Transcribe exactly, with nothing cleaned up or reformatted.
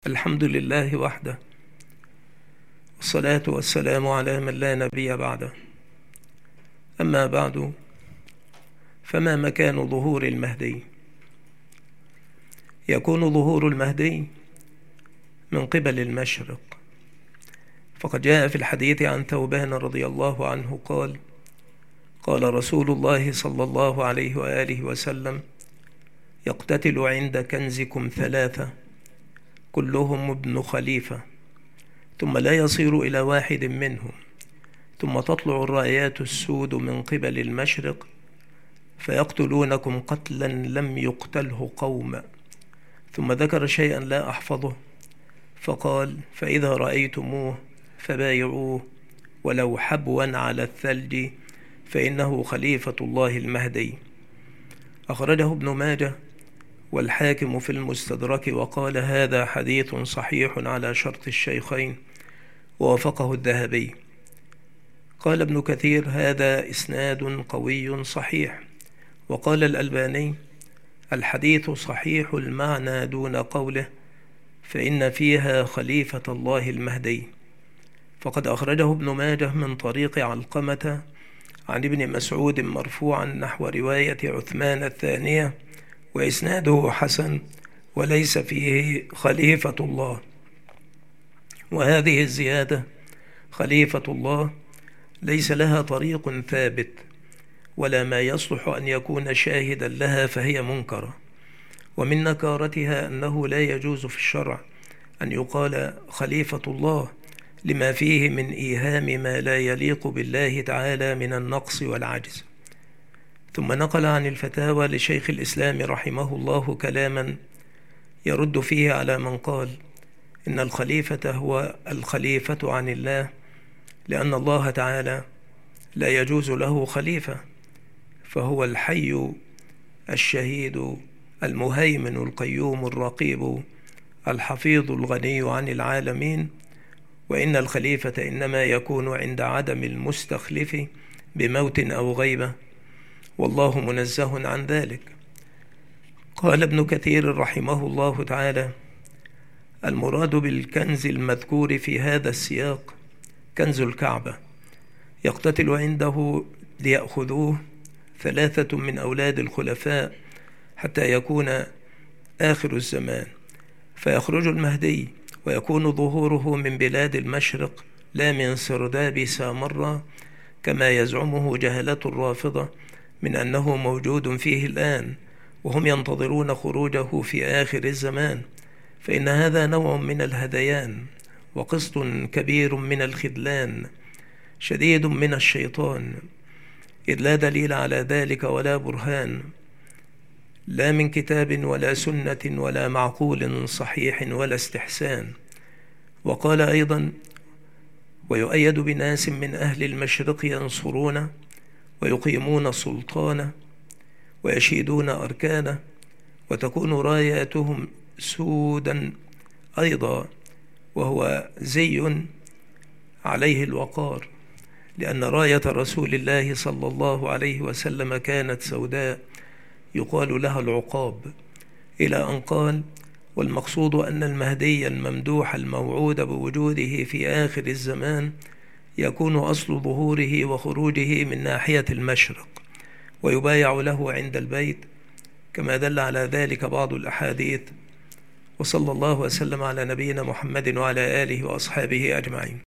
الحمد لله وحده، والصلاة والسلام على من لا نبي بعده. أما بعد، فما مكان ظهور المهدي؟ يكون ظهور المهدي من قبل المشرق، فقد جاء في الحديث عن ثوبان رضي الله عنه قال: قال رسول الله صلى الله عليه وآله وسلم: يقتتل عند كنزكم ثلاثة كلهم ابن خليفة، ثم لا يصير إلى واحد منهم، ثم تطلع الرايات السود من قبل المشرق فيقتلونكم قتلا لم يقتله قوم. ثم ذكر شيئا لا أحفظه فقال: فإذا رأيتموه فبايعوه ولو حبوا على الثلج فإنه خليفة الله المهدي. أخرجه ابن ماجه والحاكم في المستدرك، وقال: هذا حديث صحيح على شرط الشيخين، ووافقه الذهبي. قال ابن كثير: هذا إسناد قوي صحيح. وقال الألباني: الحديث صحيح المعنى دون قوله فإن فيها خليفة الله المهدي. فقد أخرجه ابن ماجه من طريق علقمة عن ابن مسعود مرفوعا نحو رواية عثمان الثانية، وإسناده حسن وليس فيه خليفة الله. وهذه الزيادة خليفة الله ليس لها طريق ثابت ولا ما يصلح أن يكون شاهدا لها، فهي منكرة. ومن نكارتها أنه لا يجوز في الشرع أن يقال خليفة الله لما فيه من إيهام ما لا يليق بالله تعالى من النقص والعجز. ثم نقل عن الفتاوى لشيخ الإسلام رحمه الله كلاما يرد فيه على من قال إن الخليفة هو الخليفة عن الله، لأن الله تعالى لا يجوز له خليفة، فهو الحي الشهيد المهيمن القيوم الرقيب الحفيظ الغني عن العالمين، وإن الخليفة إنما يكون عند عدم المستخلف بموت أو غيبة، والله منزه عن ذلك. قال ابن كثير رحمه الله تعالى: المراد بالكنز المذكور في هذا السياق كنز الكعبة، يقتتل عنده ليأخذوه ثلاثة من أولاد الخلفاء حتى يكون آخر الزمان، فيخرج المهدي ويكون ظهوره من بلاد المشرق لا من سرداب سامرة كما يزعمه جهلة الرافضة من أنه موجود فيه الآن وهم ينتظرون خروجه في آخر الزمان، فإن هذا نوع من الهذيان وقسط كبير من الخذلان شديد من الشيطان، إذ لا دليل على ذلك ولا برهان، لا من كتاب ولا سنة ولا معقول صحيح ولا استحسان. وقال أيضا: ويؤيد بناس من أهل المشرق ينصرون ويقيمون سلطانه ويشيدون أركانه، وتكون راياتهم سودا أيضا، وهو زي عليه الوقار، لأن راية رسول الله صلى الله عليه وسلم كانت سوداء يقال لها العقاب، إلى أن قال: والمقصود أن المهدي الممدوح الموعود بوجوده في آخر الزمان يكون أصل ظهوره وخروجه من ناحية المشرق، ويبايع له عند البيت كما دل على ذلك بعض الأحاديث. وصلى الله وسلم على نبينا محمد وعلى آله وأصحابه أجمعين.